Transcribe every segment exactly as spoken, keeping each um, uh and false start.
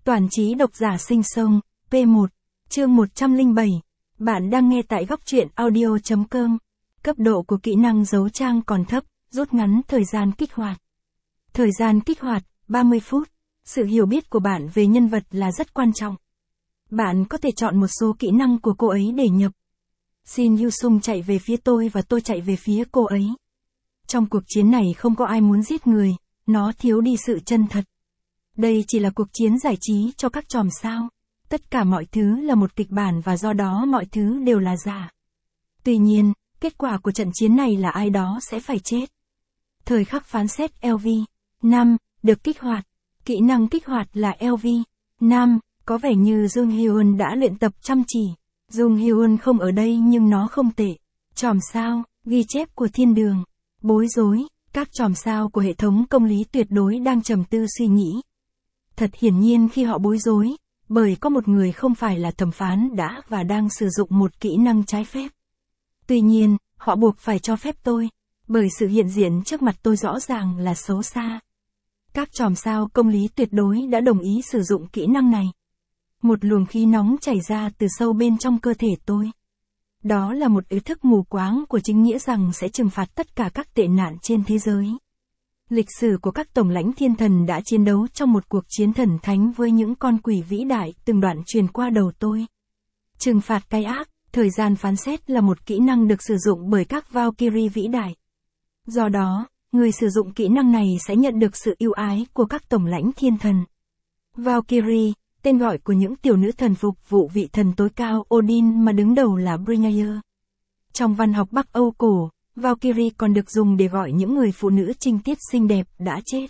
Toàn trí độc giả sinh sông, P một, chương một trăm lẻ bảy. Bạn đang nghe tại góc truyện audio chấm com. Cấp độ của kỹ năng giấu trang còn thấp, rút ngắn thời gian kích hoạt. Thời gian kích hoạt, ba mươi phút. Sự hiểu biết của bạn về nhân vật là rất quan trọng. Bạn có thể chọn một số kỹ năng của cô ấy để nhập. Shin Yu-sung chạy về phía tôi và tôi chạy về phía cô ấy. Trong cuộc chiến này không có ai muốn giết người, nó thiếu đi sự chân thật. Đây chỉ là cuộc chiến giải trí cho các chòm sao. Tất cả mọi thứ là một kịch bản và do đó mọi thứ đều là giả. Tuy nhiên, kết quả của trận chiến này là ai đó sẽ phải chết. Thời khắc phán xét L V năm được kích hoạt. Kỹ năng kích hoạt là L V năm, có vẻ như Jung Hyun đã luyện tập chăm chỉ. Jung Hyun không ở đây nhưng nó không tệ. Chòm sao, ghi chép của thiên đường. Bối rối, các chòm sao của hệ thống công lý tuyệt đối đang trầm tư suy nghĩ. Thật hiển nhiên khi họ bối rối, bởi có một người không phải là thẩm phán đã và đang sử dụng một kỹ năng trái phép. Tuy nhiên, họ buộc phải cho phép tôi, bởi sự hiện diện trước mặt tôi rõ ràng là xấu xa. Các chòm sao công lý tuyệt đối đã đồng ý sử dụng kỹ năng này. Một luồng khí nóng chảy ra từ sâu bên trong cơ thể tôi. Đó là một ý thức mù quáng của chính nghĩa rằng sẽ trừng phạt tất cả các tệ nạn trên thế giới. Lịch sử của các tổng lãnh thiên thần đã chiến đấu trong một cuộc chiến thần thánh với những con quỷ vĩ đại từng đoạn truyền qua đầu tôi. Trừng phạt cái ác, thời gian phán xét là một kỹ năng được sử dụng bởi các Valkyrie vĩ đại. Do đó, người sử dụng kỹ năng này sẽ nhận được sự ưu ái của các tổng lãnh thiên thần. Valkyrie, tên gọi của những tiểu nữ thần phục vụ vị thần tối cao Odin mà đứng đầu là Brynhilde. Trong văn học Bắc Âu cổ, Valkyrie còn được dùng để gọi những người phụ nữ trinh tiết xinh đẹp đã chết.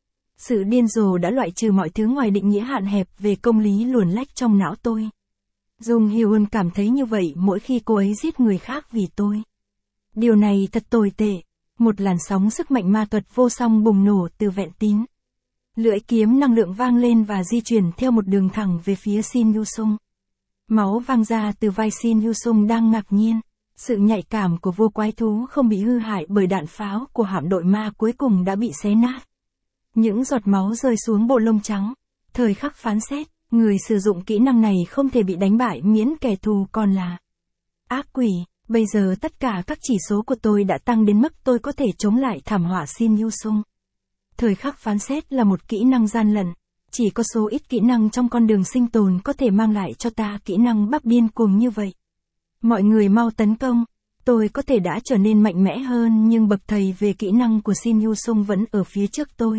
Sự điên rồ đã loại trừ mọi thứ ngoài định nghĩa hạn hẹp về công lý luồn lách trong não tôi. Jung Hyun cảm thấy như vậy mỗi khi cô ấy giết người khác vì tôi. Điều này thật tồi tệ. Một làn sóng sức mạnh ma thuật vô song bùng nổ từ vẹn tín. Lưỡi kiếm năng lượng vang lên và di chuyển theo một đường thẳng về phía Shin Yu-sung. Máu vang ra từ vai Shin Yu-sung đang ngạc nhiên. Sự nhạy cảm của vô quái thú không bị hư hại bởi đạn pháo của hạm đội ma cuối cùng đã bị xé nát. Những giọt máu rơi xuống bộ lông trắng. Thời khắc phán xét, người sử dụng kỹ năng này không thể bị đánh bại miễn kẻ thù còn là ác quỷ. Bây giờ tất cả các chỉ số của tôi đã tăng đến mức tôi có thể chống lại thảm họa Shin Yu-sung. Thời khắc phán xét là một kỹ năng gian lận. Chỉ có số ít kỹ năng trong con đường sinh tồn có thể mang lại cho ta kỹ năng bắp điên cuồng như vậy. Mọi người mau tấn công. Tôi có thể đã trở nên mạnh mẽ hơn nhưng bậc thầy về kỹ năng của Shin Yu-sung vẫn ở phía trước tôi.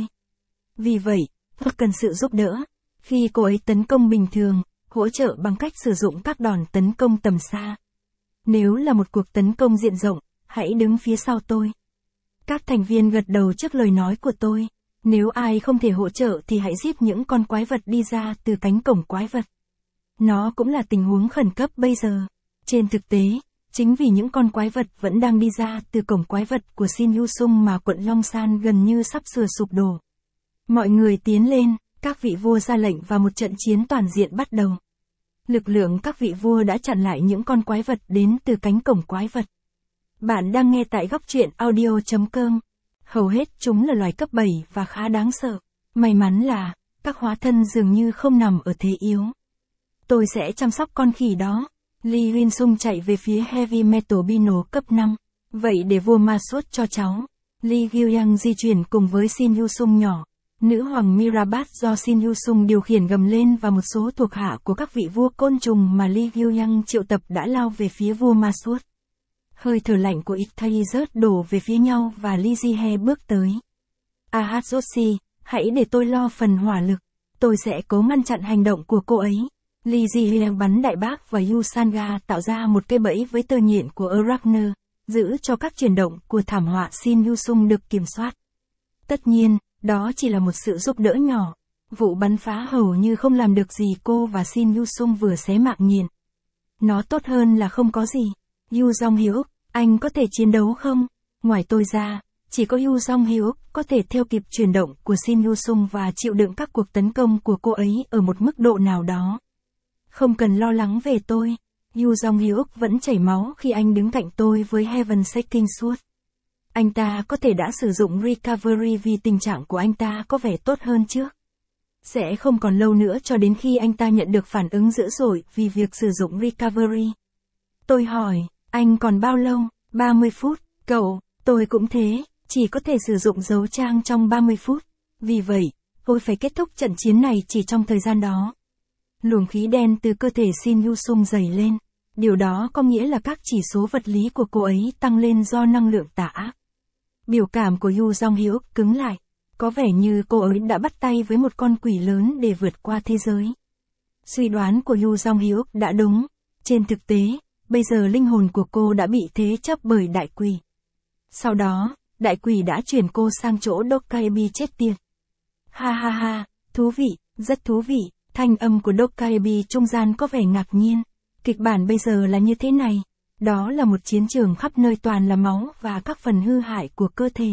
Vì vậy, tôi cần sự giúp đỡ. Khi cô ấy tấn công bình thường, hỗ trợ bằng cách sử dụng các đòn tấn công tầm xa. Nếu là một cuộc tấn công diện rộng, hãy đứng phía sau tôi. Các thành viên gật đầu trước lời nói của tôi. Nếu ai không thể hỗ trợ thì hãy giết những con quái vật đi ra từ cánh cổng quái vật. Nó cũng là tình huống khẩn cấp bây giờ. Trên thực tế, chính vì những con quái vật vẫn đang đi ra từ cổng quái vật của Shin Yu-sung mà quận Long-san gần như sắp sửa sụp đổ. Mọi người tiến lên, các vị vua ra lệnh và một trận chiến toàn diện bắt đầu. Lực lượng các vị vua đã chặn lại những con quái vật đến từ cánh cổng quái vật. Bạn đang nghe tại góc truyện audio chấm com. Hầu hết chúng là loài cấp bảy và khá đáng sợ. May mắn là, các hóa thân dường như không nằm ở thế yếu. Tôi sẽ chăm sóc con khỉ đó. Lee Hyun-sung chạy về phía Heavy Metal Bino cấp năm. Vậy để vua ma sốt cho cháu. Lee Gyu-yang di chuyển cùng với Shin Yu-sung nhỏ. Nữ hoàng Mirabat do Shin Yu-sung điều khiển gầm lên và một số thuộc hạ của các vị vua côn trùng mà Lee Gyu-yang triệu tập đã lao về phía vua ma sốt. Hơi thở lạnh của Italy rớt đổ về phía nhau và Lee Ji-he bước tới. Ahazoshi, hãy để tôi lo phần hỏa lực. Tôi sẽ cố ngăn chặn hành động của cô ấy. Lee Ji-he bắn đại bác và Yusanga tạo ra một cây bẫy với tơ nhện của Arachner, giữ cho các chuyển động của thảm họa Shin Yu-sung được kiểm soát. Tất nhiên, đó chỉ là một sự giúp đỡ nhỏ. Vụ bắn phá hầu như không làm được gì cô và Shin Yu-sung vừa xé mạng nhện. Nó tốt hơn là không có gì. Yu Jong-hyuk, anh có thể chiến đấu không? Ngoài tôi ra, chỉ có Yu Jong-hyuk có thể theo kịp chuyển động của Shin Yu-sung và chịu đựng các cuộc tấn công của cô ấy ở một mức độ nào đó. Không cần lo lắng về tôi. Yu Jong-hyuk vẫn chảy máu khi anh đứng cạnh tôi với Heaven Shaking Sword. Anh ta có thể đã sử dụng recovery vì tình trạng của anh ta có vẻ tốt hơn trước. Sẽ không còn lâu nữa cho đến khi anh ta nhận được phản ứng dữ dội vì việc sử dụng recovery. Tôi hỏi, anh còn bao lâu? ba mươi phút, cậu, tôi cũng thế, chỉ có thể sử dụng dấu trang trong ba mươi phút. Vì vậy, tôi phải kết thúc trận chiến này chỉ trong thời gian đó. Luồng khí đen từ cơ thể Shin Yu-sung dày lên. Điều đó có nghĩa là các chỉ số vật lý của cô ấy tăng lên do năng lượng tà ác. Biểu cảm của Yu Jong-hyuk cứng lại. Có vẻ như cô ấy đã bắt tay với một con quỷ lớn để vượt qua thế giới. Suy đoán của Yu Jong-hyuk đã đúng. Trên thực tế, bây giờ linh hồn của cô đã bị thế chấp bởi đại quỷ. Sau đó, đại quỷ đã chuyển cô sang chỗ Dokkaebi chết tiệt. Ha ha ha, thú vị, rất thú vị. Thanh âm của Dokkaebi trung gian có vẻ ngạc nhiên. Kịch bản bây giờ là như thế này. Đó là một chiến trường khắp nơi toàn là máu và các phần hư hại của cơ thể.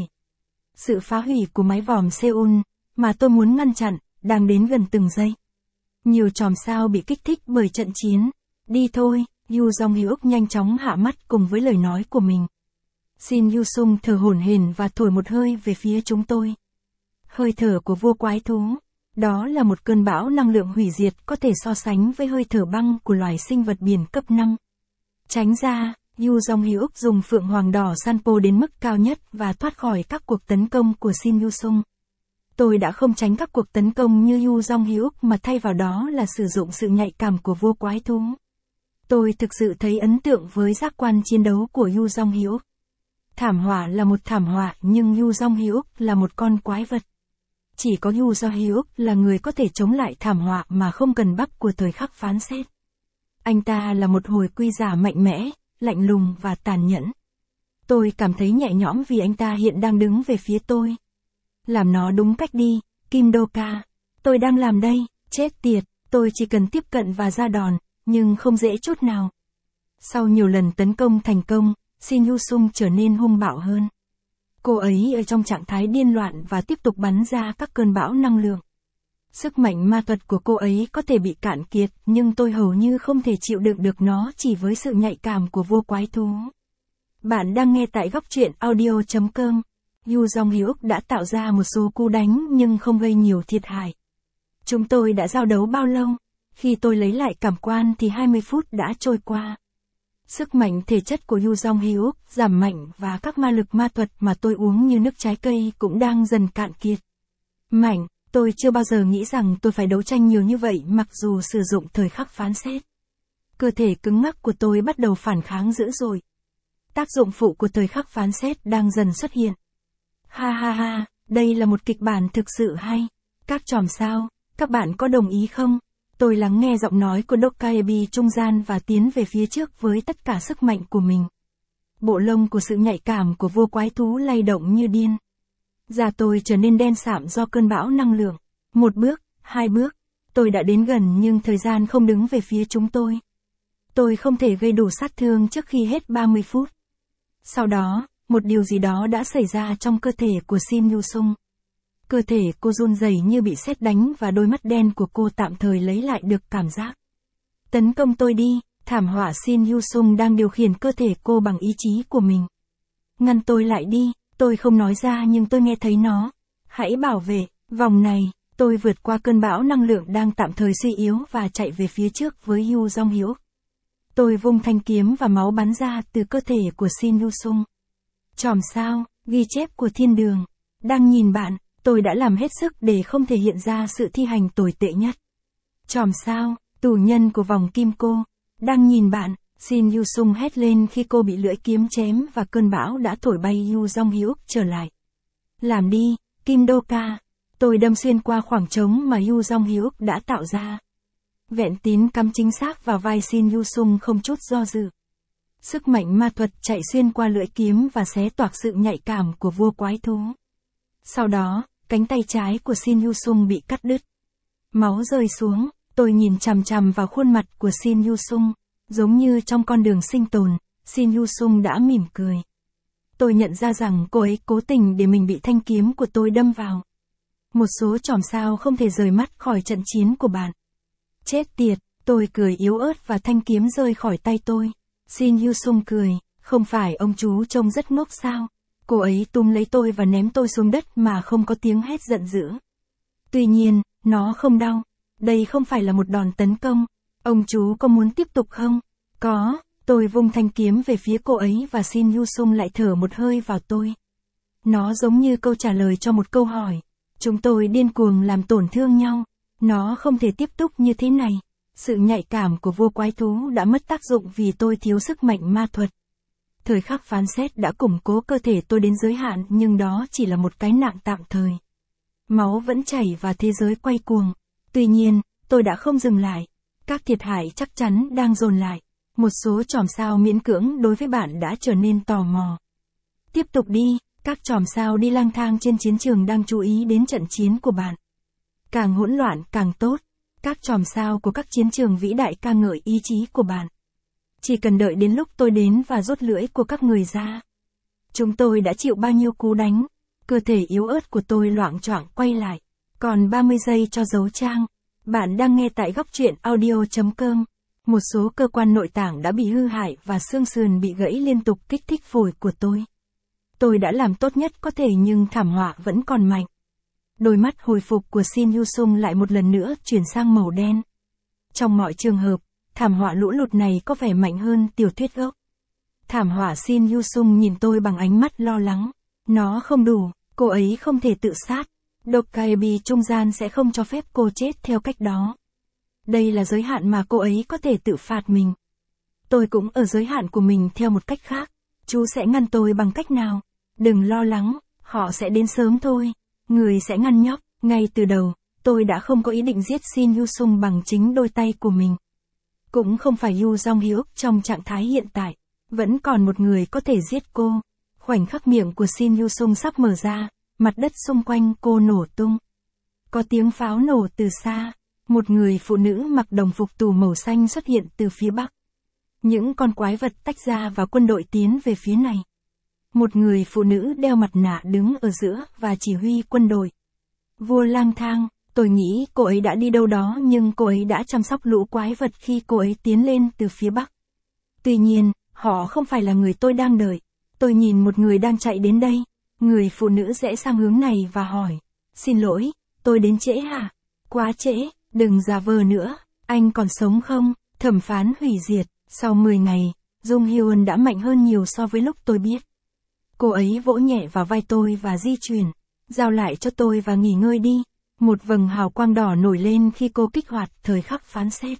Sự phá hủy của mái vòm Seoul, mà tôi muốn ngăn chặn, đang đến gần từng giây. Nhiều chòm sao bị kích thích bởi trận chiến. Đi thôi, Yu Jong-hyuk nhanh chóng hạ mắt cùng với lời nói của mình. Shin Yu-sung thở hổn hển và thổi một hơi về phía chúng tôi. Hơi thở của vua quái thú. Đó là một cơn bão năng lượng hủy diệt có thể so sánh với hơi thở băng của loài sinh vật biển cấp năm. Tránh ra, Yu Jong-hyuk dùng phượng hoàng đỏ Sanpo đến mức cao nhất và thoát khỏi các cuộc tấn công của Shin Yu-sung. Tôi đã không tránh các cuộc tấn công như Yu Jong-hyuk mà thay vào đó là sử dụng sự nhạy cảm của vua quái thú. Tôi thực sự thấy ấn tượng với giác quan chiến đấu của Yu Jong-hyuk. Thảm họa là một thảm họa nhưng Yu Jong-hyuk là một con quái vật. Chỉ có Yu Jong-hyuk là người có thể chống lại thảm họa mà không cần bắp của thời khắc phán xét. Anh ta là một hồi quy giả mạnh mẽ, lạnh lùng và tàn nhẫn. Tôi cảm thấy nhẹ nhõm vì anh ta hiện đang đứng về phía tôi. Làm nó đúng cách đi, Kim Do-ka. Tôi đang làm đây, chết tiệt, tôi chỉ cần tiếp cận và ra đòn, nhưng không dễ chút nào. Sau nhiều lần tấn công thành công, Shin Yu-sung trở nên hung bạo hơn. Cô ấy ở trong trạng thái điên loạn và tiếp tục bắn ra các cơn bão năng lượng. Sức mạnh ma thuật của cô ấy có thể bị cạn kiệt, nhưng tôi hầu như không thể chịu đựng được nó chỉ với sự nhạy cảm của vua quái thú. Bạn đang nghe tại góc truyện audio chấm com. Yu Jong-hyuk đã tạo ra một số cú đánh nhưng không gây nhiều thiệt hại. Chúng tôi đã giao đấu bao lâu? Khi tôi lấy lại cảm quan thì hai mươi phút đã trôi qua. Sức mạnh thể chất của Yu Jong-hyuk giảm mạnh và các ma lực ma thuật mà tôi uống như nước trái cây cũng đang dần cạn kiệt. Mạnh, tôi chưa bao giờ nghĩ rằng tôi phải đấu tranh nhiều như vậy mặc dù sử dụng thời khắc phán xét. Cơ thể cứng ngắc của tôi bắt đầu phản kháng dữ dội. Tác dụng phụ của thời khắc phán xét đang dần xuất hiện. Ha ha ha, đây là một kịch bản thực sự hay. Các chòm sao, các bạn có đồng ý không? Tôi lắng nghe giọng nói của Dokkaebi trung gian và tiến về phía trước với tất cả sức mạnh của mình. Bộ lông của sự nhạy cảm của vua quái thú lay động như điên. Da tôi trở nên đen sạm do cơn bão năng lượng. Một bước, hai bước. Tôi đã đến gần nhưng thời gian không đứng về phía chúng tôi. Tôi không thể gây đủ sát thương trước khi hết ba mươi phút. Sau đó, một điều gì đó đã xảy ra trong cơ thể của Shin Yu-sung. Cơ thể cô run rẩy như bị sét đánh và đôi mắt đen của cô tạm thời lấy lại được cảm giác. Tấn công tôi đi, thảm họa Shin Yu-sung đang điều khiển cơ thể cô bằng ý chí của mình. Ngăn tôi lại đi, tôi không nói ra nhưng tôi nghe thấy nó. Hãy bảo vệ, vòng này, tôi vượt qua cơn bão năng lượng đang tạm thời suy yếu và chạy về phía trước với Yu Jong-hyuk. Tôi vung thanh kiếm và máu bắn ra từ cơ thể của Shin Yu-sung. Chòm sao, ghi chép của thiên đường. Đang nhìn bạn, tôi đã làm hết sức để không thể hiện ra sự thi hành tồi tệ nhất. Chòm sao, tù nhân của vòng kim cô. Đang nhìn bạn, Shin Yu-sung hét lên khi cô bị lưỡi kiếm chém và cơn bão đã thổi bay Yu Jong-hyuk trở lại. Làm đi, Kim Do-ka. Tôi đâm xuyên qua khoảng trống mà Yu Jong-hyuk đã tạo ra. Vẹn tín cắm chính xác vào vai Shin Yu-sung không chút do dự. Sức mạnh ma thuật chạy xuyên qua lưỡi kiếm và xé toạc sự nhạy cảm của vua quái thú. Sau đó, cánh tay trái của Shin Yu-sung bị cắt đứt. Máu rơi xuống, tôi nhìn chằm chằm vào khuôn mặt của Shin Yu-sung, giống như trong con đường sinh tồn, Shin Yu-sung đã mỉm cười. Tôi nhận ra rằng cô ấy cố tình để mình bị thanh kiếm của tôi đâm vào. Một số chòm sao không thể rời mắt khỏi trận chiến của bạn. Chết tiệt, tôi cười yếu ớt và thanh kiếm rơi khỏi tay tôi. Shin Yu-sung cười, không phải ông chú trông rất ngốc sao? Cô ấy túm lấy tôi và ném tôi xuống đất mà không có tiếng hét giận dữ. Tuy nhiên, Nó không đau. Đây không phải là một đòn tấn công. Ông chú có muốn tiếp tục không? Có. Tôi vung thanh kiếm về phía cô ấy và Shin Yu-sung lại thở một hơi vào tôi. Nó giống như câu trả lời cho một câu hỏi. Chúng tôi điên cuồng làm tổn thương nhau. Nó không thể tiếp tục như thế này. Sự nhạy cảm của vua quái thú đã mất tác dụng vì tôi thiếu sức mạnh ma thuật. Thời khắc phán xét đã củng cố cơ thể tôi đến giới hạn, nhưng đó chỉ là một cái nạng tạm thời. Máu vẫn chảy và thế giới quay cuồng. Tuy nhiên, tôi đã không dừng lại. Các thiệt hại chắc chắn đang dồn lại. Một số chòm sao miễn cưỡng đối với bạn đã trở nên tò mò. Tiếp tục đi, các chòm sao đi lang thang trên chiến trường đang chú ý đến trận chiến của bạn. Càng hỗn loạn càng tốt. Các chòm sao của các chiến trường vĩ đại ca ngợi ý chí của bạn. Chỉ cần đợi đến lúc tôi đến và rút lưỡi của các người ra. Chúng tôi đã chịu bao nhiêu cú đánh. Cơ thể yếu ớt của tôi loạng choạng quay lại. Còn ba mươi giây cho dấu trang. Bạn đang nghe tại góc truyện audio chấm com. Một số cơ quan nội tạng đã bị hư hại và xương sườn bị gãy liên tục kích thích phổi của tôi. Tôi đã làm tốt nhất có thể nhưng thảm họa vẫn còn mạnh. Đôi mắt hồi phục của Shin Yu-sung lại một lần nữa chuyển sang màu đen. Trong mọi trường hợp, thảm họa lũ lụt này có vẻ mạnh hơn tiểu thuyết gốc. Thảm họa Shin Yu-sung nhìn tôi bằng ánh mắt lo lắng. Nó không đủ, cô ấy không thể tự sát. Dokkaebi trung gian sẽ không cho phép cô chết theo cách đó. Đây là giới hạn mà cô ấy có thể tự phạt mình. Tôi cũng ở giới hạn của mình theo một cách khác. Chú sẽ ngăn tôi bằng cách nào? Đừng lo lắng, họ sẽ đến sớm thôi. Người sẽ ngăn nhóc. Ngay từ đầu, tôi đã không có ý định giết Shin Yu-sung bằng chính đôi tay của mình. Cũng không phải Yu Jong-hyuk trong trạng thái hiện tại. Vẫn còn một người có thể giết cô. Khoảnh khắc miệng của Shin Yu-sung sắp mở ra, mặt đất xung quanh cô nổ tung. Có tiếng pháo nổ từ xa. Một người phụ nữ mặc đồng phục tù màu xanh xuất hiện từ phía bắc. Những con quái vật tách ra và quân đội tiến về phía này. Một người phụ nữ đeo mặt nạ đứng ở giữa và chỉ huy quân đội. Vua lang thang, tôi nghĩ cô ấy đã đi đâu đó nhưng cô ấy đã chăm sóc lũ quái vật khi cô ấy tiến lên từ phía bắc. Tuy nhiên, họ không phải là người tôi đang đợi. Tôi nhìn một người đang chạy đến đây. Người phụ nữ rẽ sang hướng này và hỏi. Xin lỗi, tôi đến trễ hả? Quá trễ, đừng giả vờ nữa. Anh còn sống không? Thẩm phán hủy diệt. Sau mười ngày, Jung Hyun đã mạnh hơn nhiều so với lúc tôi biết. Cô ấy vỗ nhẹ vào vai tôi và di chuyển. Giao lại cho tôi và nghỉ ngơi đi. Một vầng hào quang đỏ nổi lên khi cô kích hoạt thời khắc phán xét.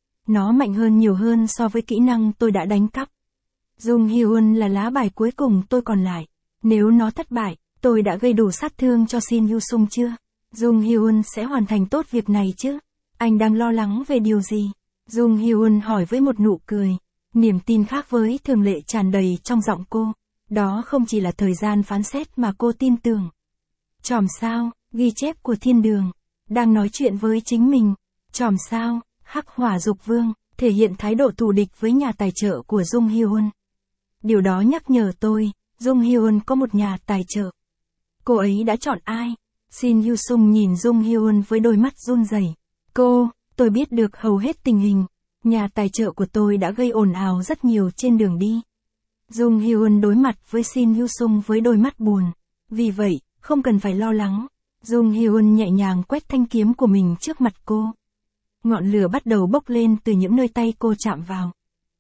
Nó mạnh hơn nhiều hơn so với kỹ năng tôi đã đánh cắp. Jung Hyun là lá bài cuối cùng tôi còn lại. Nếu nó thất bại, tôi đã gây đủ sát thương cho Shin Yu-sung chưa? Jung Hyun sẽ hoàn thành tốt việc này chứ? Anh đang lo lắng về điều gì? Jung Hyun hỏi với một nụ cười. Niềm tin khác với thường lệ tràn đầy trong giọng cô. Đó không chỉ là thời gian phán xét mà cô tin tưởng. Chòm sao, ghi chép của thiên đường. Đang nói chuyện với chính mình. Chòm sao, hắc hỏa dục vương, thể hiện thái độ thù địch với nhà tài trợ của Jung Hyun. Điều đó nhắc nhở tôi, Jung Hyun có một nhà tài trợ. Cô ấy đã chọn ai? Shin Yu-sung nhìn Jung Hyun với đôi mắt run rẩy. Cô, tôi biết được hầu hết tình hình. Nhà tài trợ của tôi đã gây ồn ào rất nhiều trên đường đi. Jung Hyun đối mặt với Shin Yu-sung với đôi mắt buồn. Vì vậy, không cần phải lo lắng. Jung Hyun nhẹ nhàng quét thanh kiếm của mình trước mặt cô. Ngọn lửa bắt đầu bốc lên từ những nơi tay cô chạm vào.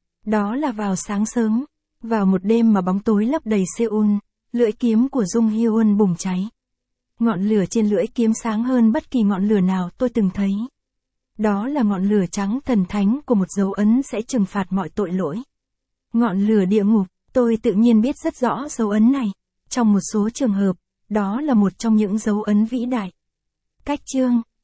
Đó là vào sáng sớm. Vào một đêm mà bóng tối lấp đầy Seoul, lưỡi kiếm của Jung Hyun bùng cháy. Ngọn lửa trên lưỡi kiếm sáng hơn bất kỳ ngọn lửa nào tôi từng thấy. Đó là ngọn lửa trắng thần thánh của một dấu ấn sẽ trừng phạt mọi tội lỗi. Ngọn lửa địa ngục, tôi tự nhiên biết rất rõ dấu ấn này. Trong một số trường hợp, đó là một trong những dấu ấn vĩ đại. Cách chương